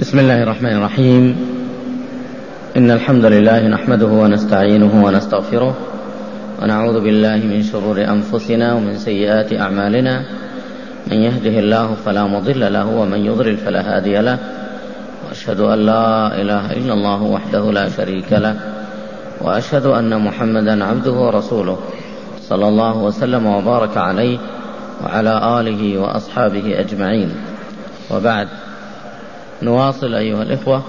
بسم الله الرحمن الرحيم. إن الحمد لله نحمده ونستعينه ونستغفره ونعوذ بالله من شرور أنفسنا ومن سيئات أعمالنا. من يهده الله فلا مضل له ومن يضلل فلا هادي له، وأشهد أن لا إله إلا الله وحده لا شريك له، وأشهد أن محمدا عبده ورسوله صلى الله وسلم وبارك عليه وعلى آله وأصحابه أجمعين. وبعد، نواصل أيها الإخوة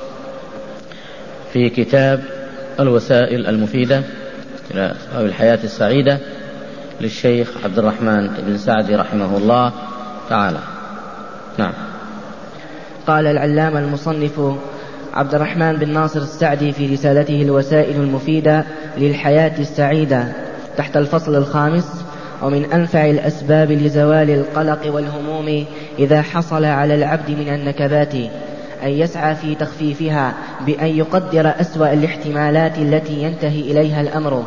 في كتاب الوسائل المفيدة إلى أسباب الحياة السعيدة للشيخ عبد الرحمن بن سعدي رحمه الله تعالى. نعم. قال العلامة المصنف عبد الرحمن بن ناصر السعدي في رسالته الوسائل المفيدة للحياة السعيدة تحت الفصل الخامس: ومن أنفع الأسباب لزوال القلق والهموم إذا حصل على العبد من النكبات أن يسعى في تخفيفها بأن يقدر أسوأ الاحتمالات التي ينتهي إليها الأمر،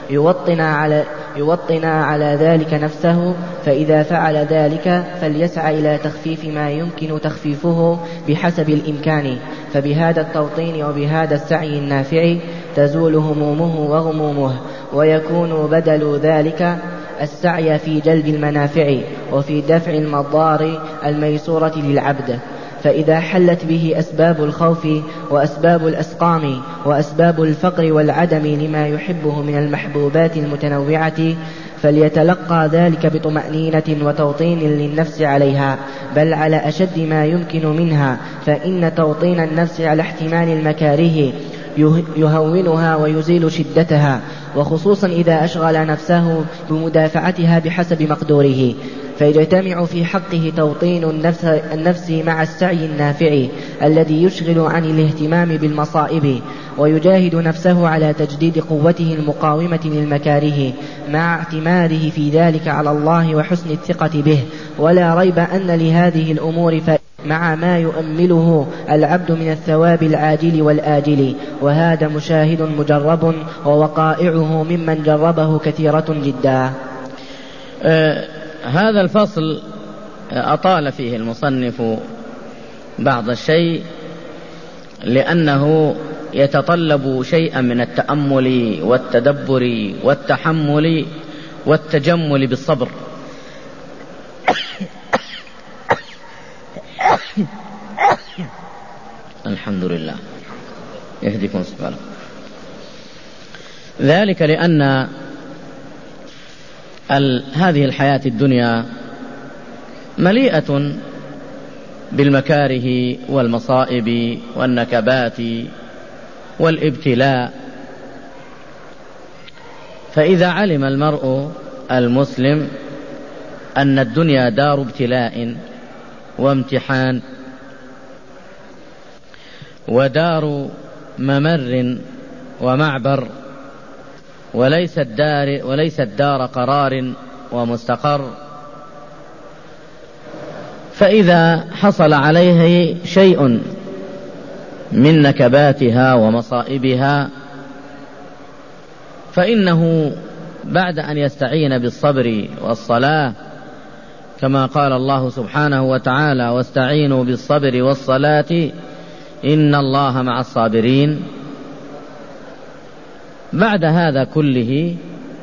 يوطن على ذلك نفسه، فإذا فعل ذلك فليسعى إلى تخفيف ما يمكن تخفيفه بحسب الإمكان، فبهذا التوطين وبهذا السعي النافع تزول همومه وغمومه، ويكون بدل ذلك السعي في جلب المنافع وفي دفع المضار الميسورة للعبد. فإذا حلت به أسباب الخوف وأسباب الأسقام وأسباب الفقر والعدم لما يحبه من المحبوبات المتنوعة، فليتلقى ذلك بطمأنينة وتوطين للنفس عليها، بل على أشد ما يمكن منها، فإن توطين النفس على احتمال المكاره يهونها ويزيل شدتها، وخصوصا إذا أشغل نفسه بمدافعتها بحسب مقدوره، فيجتمع في حقه توطين النفس مع السعي النافع الذي يشغل عن الاهتمام بالمصائب، ويجاهد نفسه على تجديد قوته المقاومة للمكاره مع اعتماده في ذلك على الله وحسن الثقة به. ولا ريب أن لهذه الأمور مع ما يؤمله العبد من الثواب العاجل والآجل، وهذا مشاهد مجرب، ووقائعه ممن جربه كثيرة جدا. هذا الفصل أطال فيه المصنف بعض الشيء، لأنه يتطلب شيئا من التأمل والتدبر والتحمل والتجمل بالصبر. الحمد لله، يهديكم سبحانه. ذلك لأن هذه الحياة الدنيا مليئة بالمكاره والمصائب والنكبات والابتلاء، فإذا علم المرء المسلم أن الدنيا دار ابتلاء وامتحان ودار ممر ومعبر، وليست دار قرار ومستقر، فإذا حصل عليه شيء من نكباتها ومصائبها فإنه بعد أن يستعين بالصبر والصلاة، كما قال الله سبحانه وتعالى: واستعينوا بالصبر والصلاة إن الله مع الصابرين. بعد هذا كله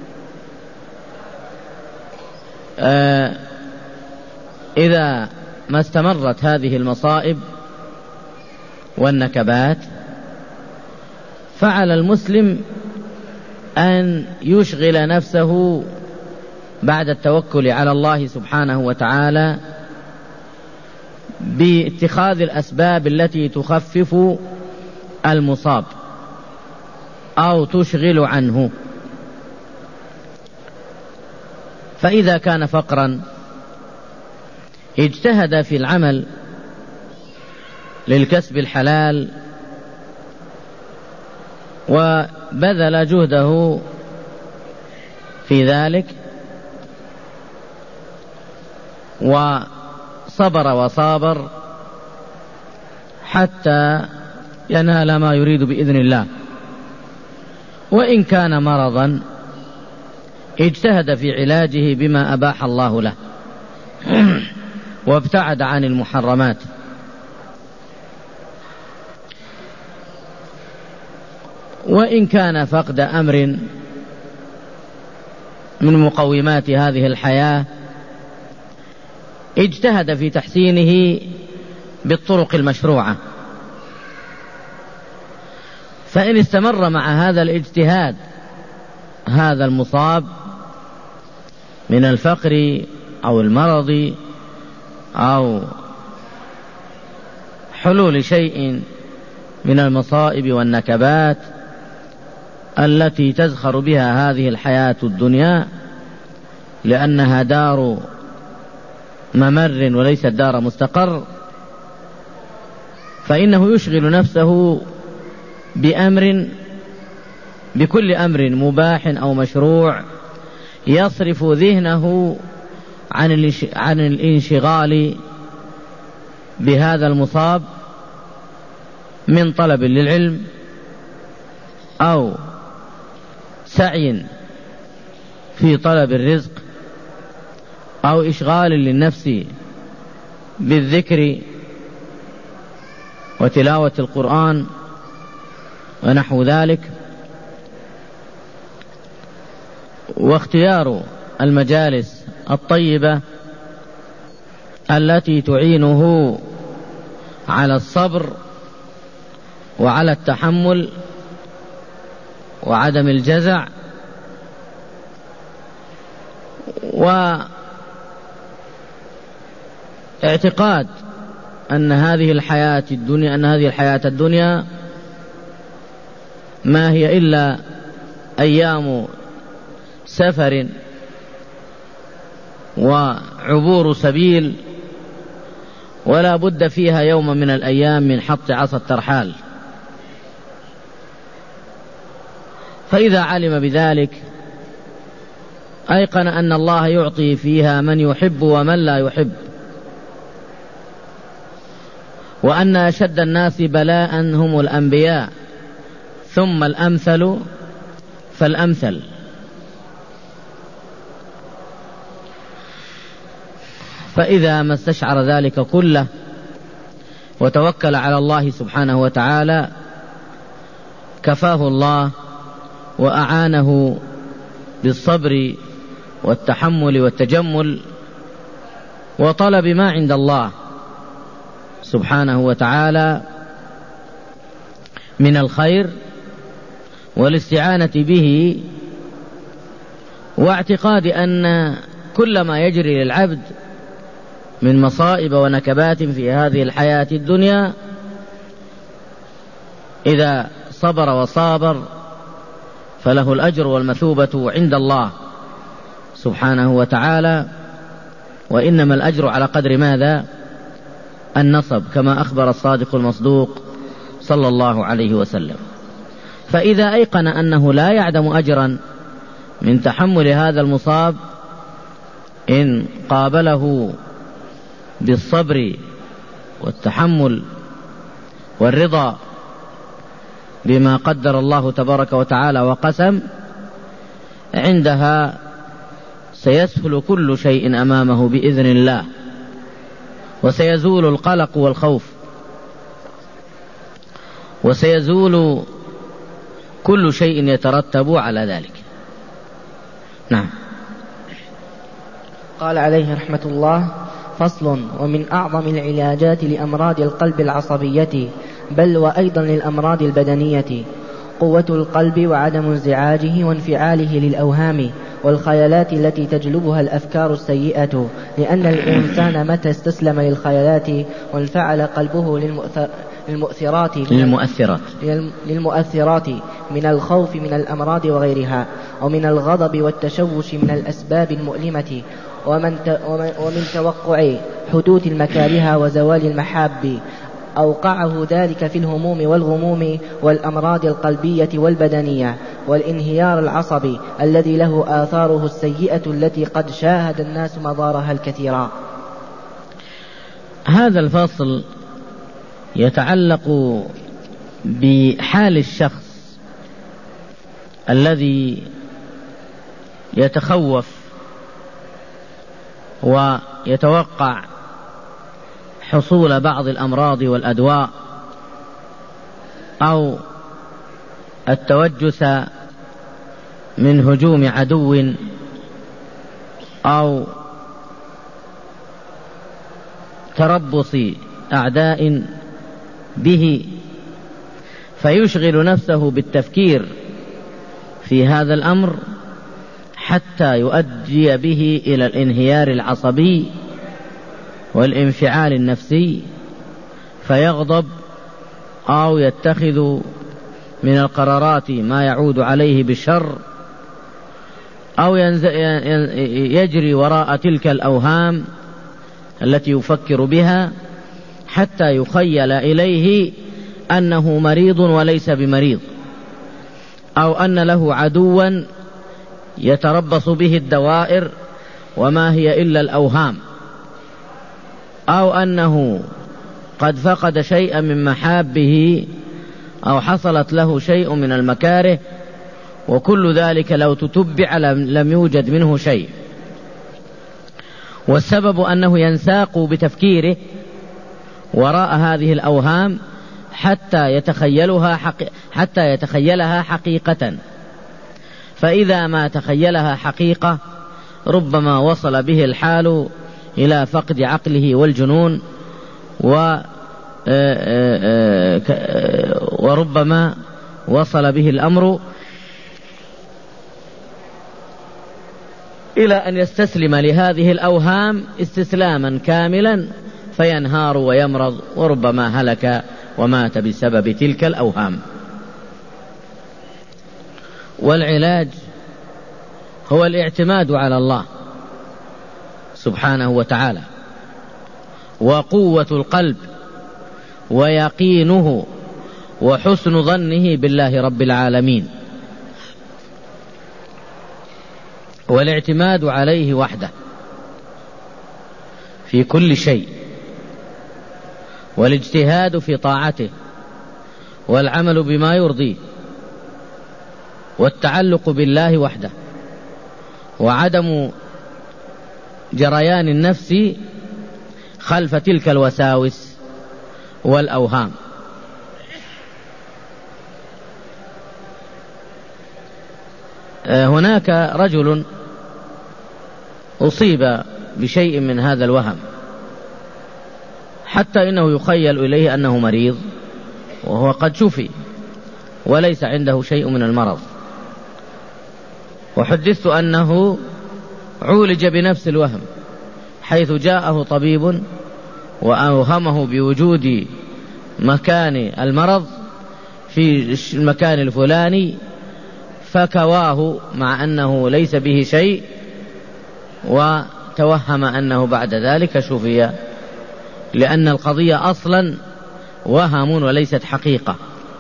إذا ما استمرت هذه المصائب والنكبات، فعلى المسلم أن يشغل نفسه بعد التوكل على الله سبحانه وتعالى باتخاذ الأسباب التي تخفف المصاب أو تشغل عنه. فإذا كان فقرا اجتهد في العمل للكسب الحلال وبذل جهده في ذلك وصبر وصابر حتى ينال ما يريد بإذن الله. وإن كان مرضا اجتهد في علاجه بما أباح الله له وابتعد عن المحرمات. وإن كان فقد أمر من مقومات هذه الحياة اجتهد في تحسينه بالطرق المشروعة، فإن استمر مع هذا الاجتهاد هذا المصاب من الفقر أو المرض أو حلول شيء من المصائب والنكبات التي تزخر بها هذه الحياة الدنيا، لأنها دار ممر وليست دار مستقر، فإنه يشغل نفسه بكل أمر مباح أو مشروع يصرف ذهنه عن الانشغال بهذا المصاب من طلب للعلم أو سعي في طلب الرزق أو إشغال للنفس بالذكر وتلاوة القرآن ونحو ذلك. واختيار المجالس الطيبة التي تعينه على الصبر وعلى التحمل وعدم الجزع، واعتقاد أن هذه الحياة الدنيا ما هي إلا أيام سفر وعبور سبيل، ولا بد فيها يوم من الأيام من حط عصا الترحال. فإذا علم بذلك أيقن أن الله يعطي فيها من يحب ومن لا يحب، وأن أشد الناس بلاء هم الأنبياء ثم الأمثل فالأمثل. فإذا ما استشعر ذلك كله وتوكل على الله سبحانه وتعالى كفاه الله وأعانه بالصبر والتحمل والتجمل وطلب ما عند الله سبحانه وتعالى من الخير والاستعانة به، واعتقاد أن كل ما يجري للعبد من مصائب ونكبات في هذه الحياة الدنيا إذا صبر وصابر فله الأجر والمثوبة عند الله سبحانه وتعالى، وإنما الأجر على قدر ماذا؟ النصب، كما أخبر الصادق المصدوق صلى الله عليه وسلم. فإذا أيقن أنه لا يعدم أجرا من تحمل هذا المصاب إن قابله بالصبر والتحمل والرضا بما قدر الله تبارك وتعالى وقسم، عندها سيسهل كل شيء أمامه بإذن الله، وسيزول القلق والخوف، وسيزول كل شيء يترتب على ذلك. نعم. قال عليه رحمة الله: فصل: ومن أعظم العلاجات لأمراض القلب العصبية، بل وأيضا للأمراض البدنية، قوة القلب وعدم انزعاجه وانفعاله للأوهام والخيالات التي تجلبها الأفكار السيئة، لأن الإنسان متى استسلم للخيالات وانفعل قلبه للمؤثرات من الخوف من الأمراض وغيرها، ومن الغضب والتشوش من الأسباب المؤلمة، ومن توقع حدوث المكاره وزوال المحاب، أوقعه ذلك في الهموم والغموم والأمراض القلبية والبدنية والانهيار العصبي الذي له آثاره السيئة التي قد شاهد الناس مضارها الكثيرة. هذا الفصل يتعلق بحال الشخص الذي يتخوف ويتوقع حصول بعض الأمراض والأدواء، أو التوجس من هجوم عدو أو تربص أعداء به، فيشغل نفسه بالتفكير في هذا الأمر حتى يؤدي به إلى الانهيار العصبي والانفعال النفسي، فيغضب أو يتخذ من القرارات ما يعود عليه بالشر، أو يجري وراء تلك الأوهام التي يفكر بها حتى يخيل إليه أنه مريض وليس بمريض، أو أن له عدوا يتربص به الدوائر وما هي إلا الأوهام، أو أنه قد فقد شيئا من محابه أو حصلت له شيء من المكاره، وكل ذلك لو تتبع لم يوجد منه شيء. والسبب أنه ينساق بتفكيره وراء هذه الأوهام حتى يتخيلها حقيقة، فإذا ما تخيلها حقيقة ربما وصل به الحال إلى فقد عقله والجنون، وربما وصل به الأمر إلى أن يستسلم لهذه الأوهام استسلاما كاملا فينهار ويمرض، وربما هلك ومات بسبب تلك الأوهام. والعلاج هو الاعتماد على الله سبحانه وتعالى، وقوة القلب ويقينه وحسن ظنه بالله رب العالمين، والاعتماد عليه وحده في كل شيء، والاجتهاد في طاعته، والعمل بما يرضيه، والتعلق بالله وحده، وعدم جريان النفس خلف تلك الوساوس والأوهام. هناك رجل أصيب بشيء من هذا الوهم، حتى إنه يخيل إليه أنه مريض وهو قد شفي وليس عنده شيء من المرض. وحدثت أنه عولج بنفس الوهم، حيث جاءه طبيب وأوهمه بوجود مكان المرض في المكان الفلاني، فكواه مع أنه ليس به شيء، وتوهم أنه بعد ذلك شفي، لأن القضية أصلا وهم وليست حقيقة.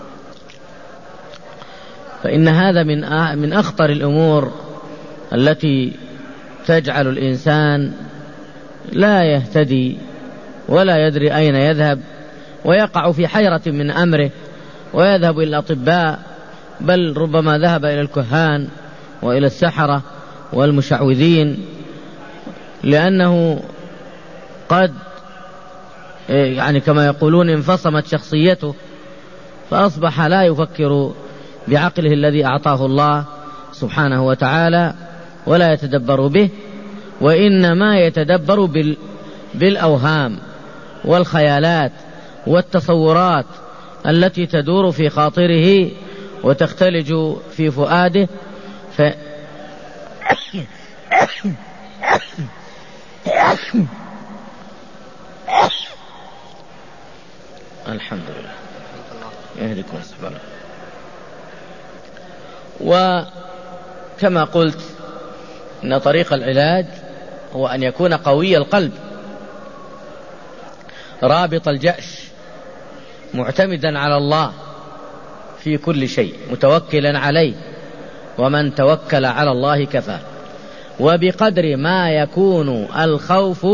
فإن هذا من أخطر الأمور التي تجعل الإنسان لا يهتدي ولا يدري أين يذهب، ويقع في حيرة من أمره، ويذهب إلى الأطباء، بل ربما ذهب إلى الكهان وإلى السحرة والمشعوذين، لأنه قد كما يقولون انفصمت شخصيته، فأصبح لا يفكر بعقله الذي أعطاه الله سبحانه وتعالى ولا يتدبر به، وإنما يتدبر بالأوهام والخيالات والتصورات التي تدور في خاطره وتختلج في فؤاده. الحمد لله يهديكم سبحانه. وكما قلت إن طريق العلاج هو أن يكون قوي القلب رابط الجأش، معتمدا على الله في كل شيء، متوكلا عليه، ومن توكل على الله كفى. وبقدر ما يكون الخوف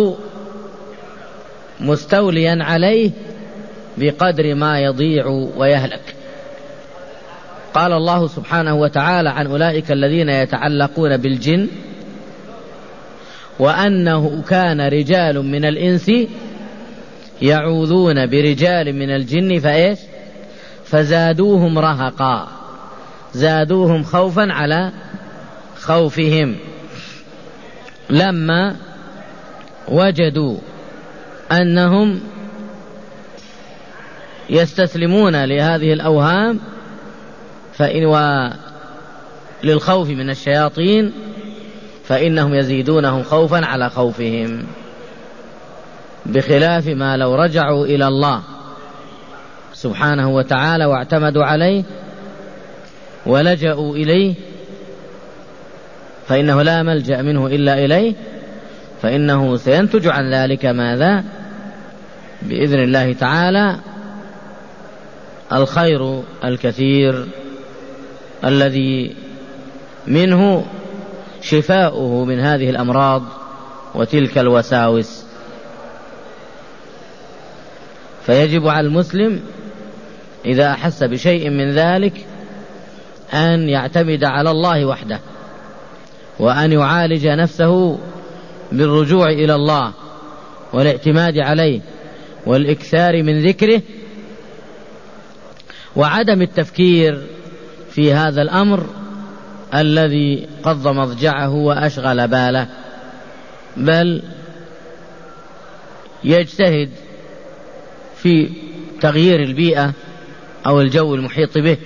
مستوليا عليه بقدر ما يضيع ويهلك. قال الله سبحانه وتعالى عن أولئك الذين يتعلقون بالجن وأنه كان رجال من الإنس يعوذون برجال من الجن فزادوهم رهقا. زادوهم خوفا على خوفهم، لما وجدوا أنهم يستسلمون لهذه الأوهام للخوف من الشياطين، فإنهم يزيدونهم خوفا على خوفهم، بخلاف ما لو رجعوا إلى الله سبحانه وتعالى واعتمدوا عليه ولجأوا إليه، فإنه لا ملجأ منه إلا إليه، فإنه سينتج عن ذلك ماذا؟ بإذن الله تعالى الخير الكثير الذي منه شفاؤه من هذه الأمراض وتلك الوساوس. فيجب على المسلم إذا أحس بشيء من ذلك أن يعتمد على الله وحده، وأن يعالج نفسه بالرجوع إلى الله والاعتماد عليه والإكثار من ذكره، وعدم التفكير في هذا الأمر الذي قض مضجعه وأشغل باله، بل يجتهد في تغيير البيئة أو الجو المحيط به،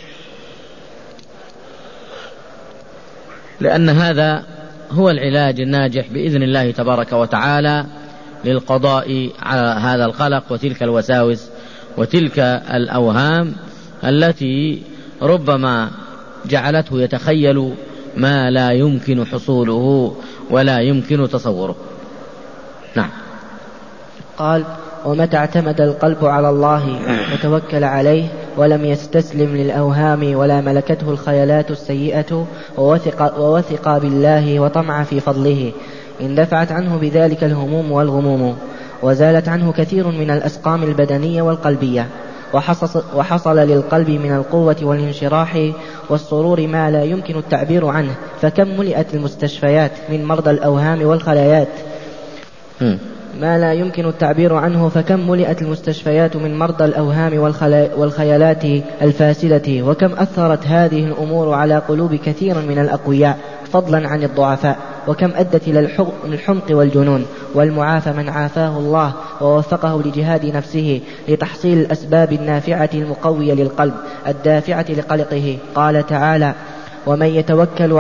لأن هذا هو العلاج الناجح بإذن الله تبارك وتعالى للقضاء على هذا القلق وتلك الوساوس وتلك الأوهام التي ربما جعلته يتخيل ما لا يمكن حصوله ولا يمكن تصوره. نعم. قال: ومتى اعتمد القلب على الله وتوكل عليه ولم يستسلم للأوهام ولا ملكته الخيالات السيئة ووثق بالله وطمع في فضله، اندفعت عنه بذلك الهموم والغموم، وزالت عنه كثير من الأسقام البدنية والقلبية، وحصل للقلب من القوة والانشراح والسرور ما لا يمكن التعبير عنه، فكم ملئت المستشفيات من مرضى الأوهام والخلايات ما لا يمكن التعبير عنه، فكم ملئت المستشفيات من مرضى الأوهام والخيالات الفاسدة، وكم أثرت هذه الأمور على قلوب كثير من الأقوياء فضلا عن الضعفاء، وكم أدت إلى الحمق والجنون، والمعافى من عافاه الله ووفقه لجهاد نفسه لتحصيل الأسباب النافعة المقوية للقلب الدافعة لقلقه. قال تعالى: ومن يتوكل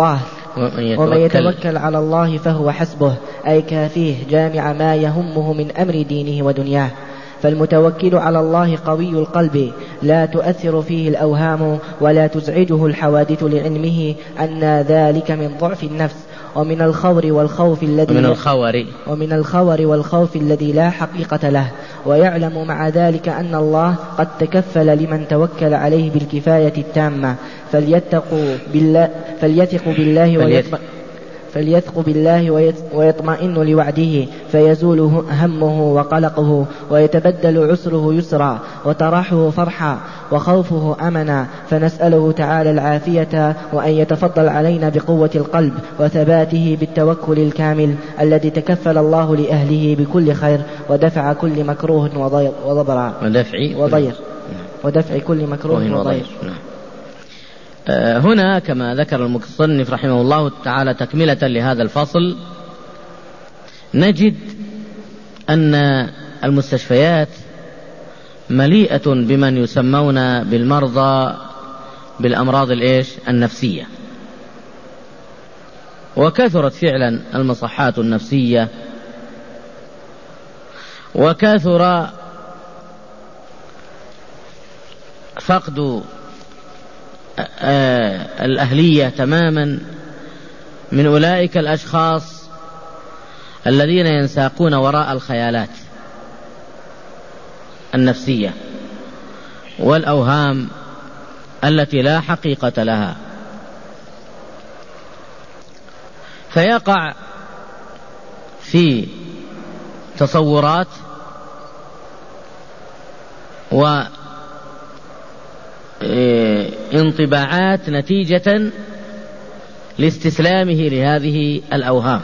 على الله فهو حسبه، أي كافيه جامع ما يهمه من أمر دينه ودنياه. فالمتوكل على الله قوي القلب، لا تؤثر فيه الأوهام ولا تزعجه الحوادث، لعلمه أن ذلك من ضعف النفس ومن الخور والخوف الذي لا حقيقة له، ويعلم مع ذلك أن الله قد تكفل لمن توكل عليه بالكفاية التامة، فليثق بالله ويطمئن لوعده، فيزول همه وقلقه، ويتبدل عسره يسرا وتراحه فرحا وخوفه أمنا. فنسأله تعالى العافية، وأن يتفضل علينا بقوة القلب وثباته بالتوكل الكامل الذي تكفل الله لأهله بكل خير، ودفع كل مكروه ودفع كل مكروه وضير. هنا كما ذكر المصنف رحمه الله تعالى تكملة لهذا الفصل، نجد أن المستشفيات مليئة بمن يسمون بالمرضى بالأمراض النفسية، وكثرت فعلا المصحات النفسية، وكثر فقد الأهلية تماما من أولئك الأشخاص الذين ينساقون وراء الخيالات النفسية والأوهام التي لا حقيقة لها، فيقع في تصورات وانطباعات نتيجة لاستسلامه لهذه الأوهام.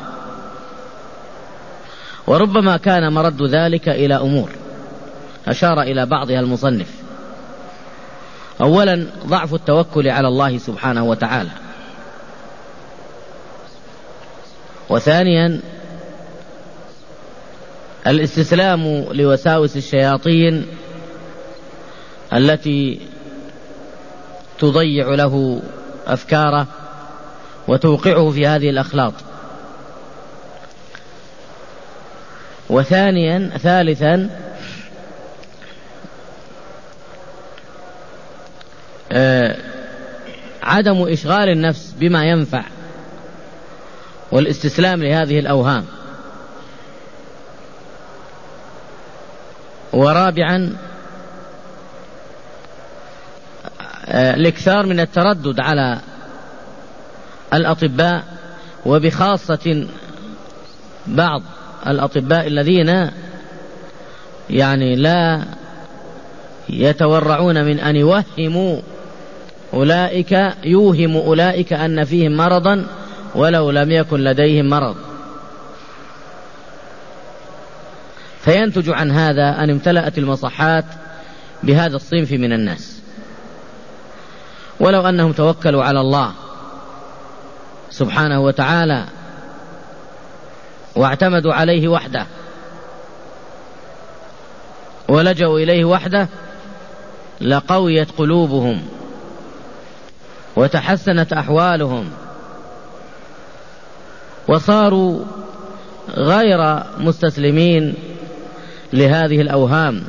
وربما كان مرد ذلك إلى أمور أشار إلى بعضها المصنف. أولا ضعف التوكل على الله سبحانه وتعالى، وثانيا الاستسلام لوساوس الشياطين التي تضيع له أفكاره وتوقعه في هذه الأخلاط. ثالثا عدم إشغال النفس بما ينفع والاستسلام لهذه الأوهام. ورابعا الإكثار من التردد على الأطباء، وبخاصة بعض الأطباء الذين لا يتورعون من أن يوهم أولئك أن فيهم مرضا ولو لم يكن لديهم مرض، فينتج عن هذا أن امتلأت المصحات بهذا الصنف من الناس. ولو أنهم توكلوا على الله سبحانه وتعالى واعتمدوا عليه وحده ولجأوا إليه وحده لقويت قلوبهم وتحسنت أحوالهم وصاروا غير مستسلمين لهذه الأوهام.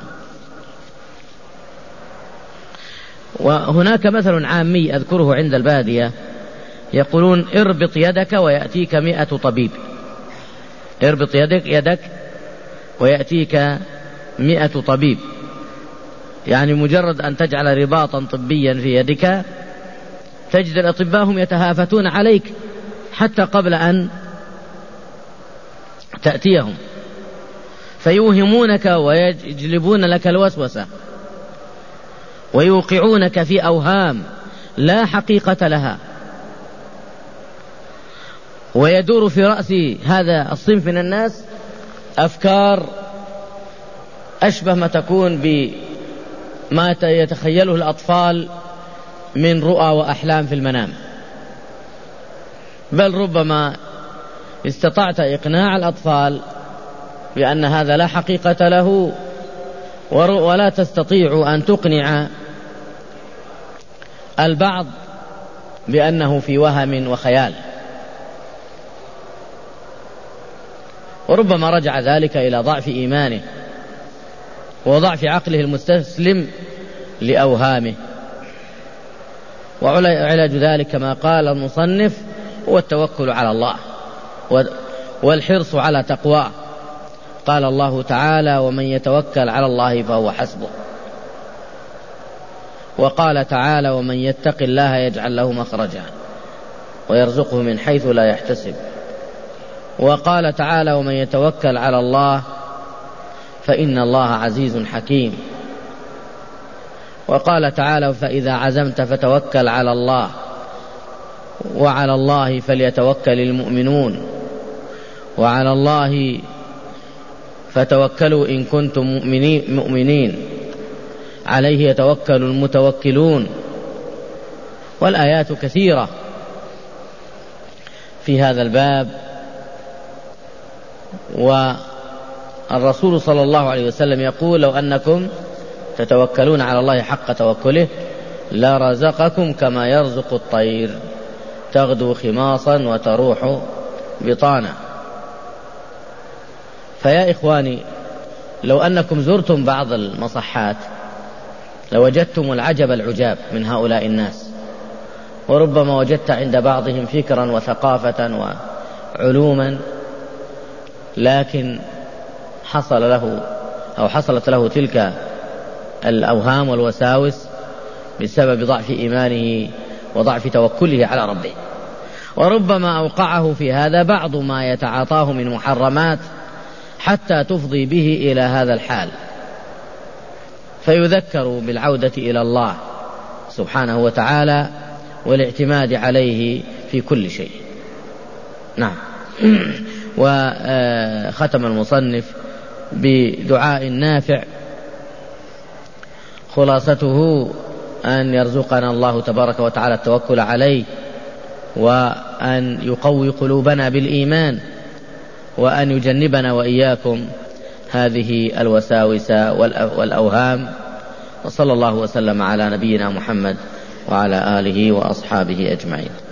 وهناك مثل عامي أذكره عند البادية، يقولون اربط يدك ويأتيك 100 طبيب. اربط يدك ويأتيك 100 طبيب، يعني مجرد أن تجعل رباطا طبيا في يدك تجد الأطباء هم يتهافتون عليك حتى قبل أن تأتيهم، فيوهمونك ويجلبون لك الوسوسة ويوقعونك في أوهام لا حقيقة لها. ويدور في رأس هذا الصنف من الناس أفكار أشبه ما تكون بما يتخيله الأطفال من رؤى وأحلام في المنام، بل ربما استطعت إقناع الأطفال بأن هذا لا حقيقة له، ولا تستطيع أن تقنع البعض بأنه في وهم وخيال. وربما رجع ذلك إلى ضعف إيمانه وضعف عقله المستسلم لأوهامه. وعلاج ذلك كما قال المصنف هو التوكل على الله والحرص على تقواه. قال الله تعالى: ومن يتوكل على الله فهو حسبه. وقال تعالى: ومن يتق الله يجعل له مخرجا ويرزقه من حيث لا يحتسب. وقال تعالى: ومن يتوكل على الله فإن الله عزيز حكيم. وقال تعالى: فإذا عزمت فتوكل على الله وعلى الله فليتوكل المؤمنون وعلى الله فتوكلوا إن كنتم مؤمنين عليه يتوكل المتوكلون. والآيات كثيرة في هذا الباب. والرسول صلى الله عليه وسلم يقول: لو أنكم تتوكلون على الله حق توكله لرزقكم كما يرزق الطير تغدو خماصا وتروح بطانا. فيا إخواني، لو أنكم زرتم بعض المصحات لوجدتم العجب العجاب من هؤلاء الناس، وربما وجدت عند بعضهم فكرا وثقافة وعلوما، لكن حصلت له تلك الأوهام والوساوس بسبب ضعف إيمانه وضعف توكله على ربه. وربما أوقعه في هذا بعض ما يتعاطاه من محرمات حتى تفضي به إلى هذا الحال، فيذكر بالعودة إلى الله سبحانه وتعالى والاعتماد عليه في كل شيء. نعم. وختم المصنف بدعاء نافع خلاصته: أن يرزقنا الله تبارك وتعالى التوكل عليه، وأن يقوي قلوبنا بالإيمان، وأن يجنبنا وإياكم هذه الوساوس والأوهام. وصلى الله وسلم على نبينا محمد وعلى آله وأصحابه أجمعين.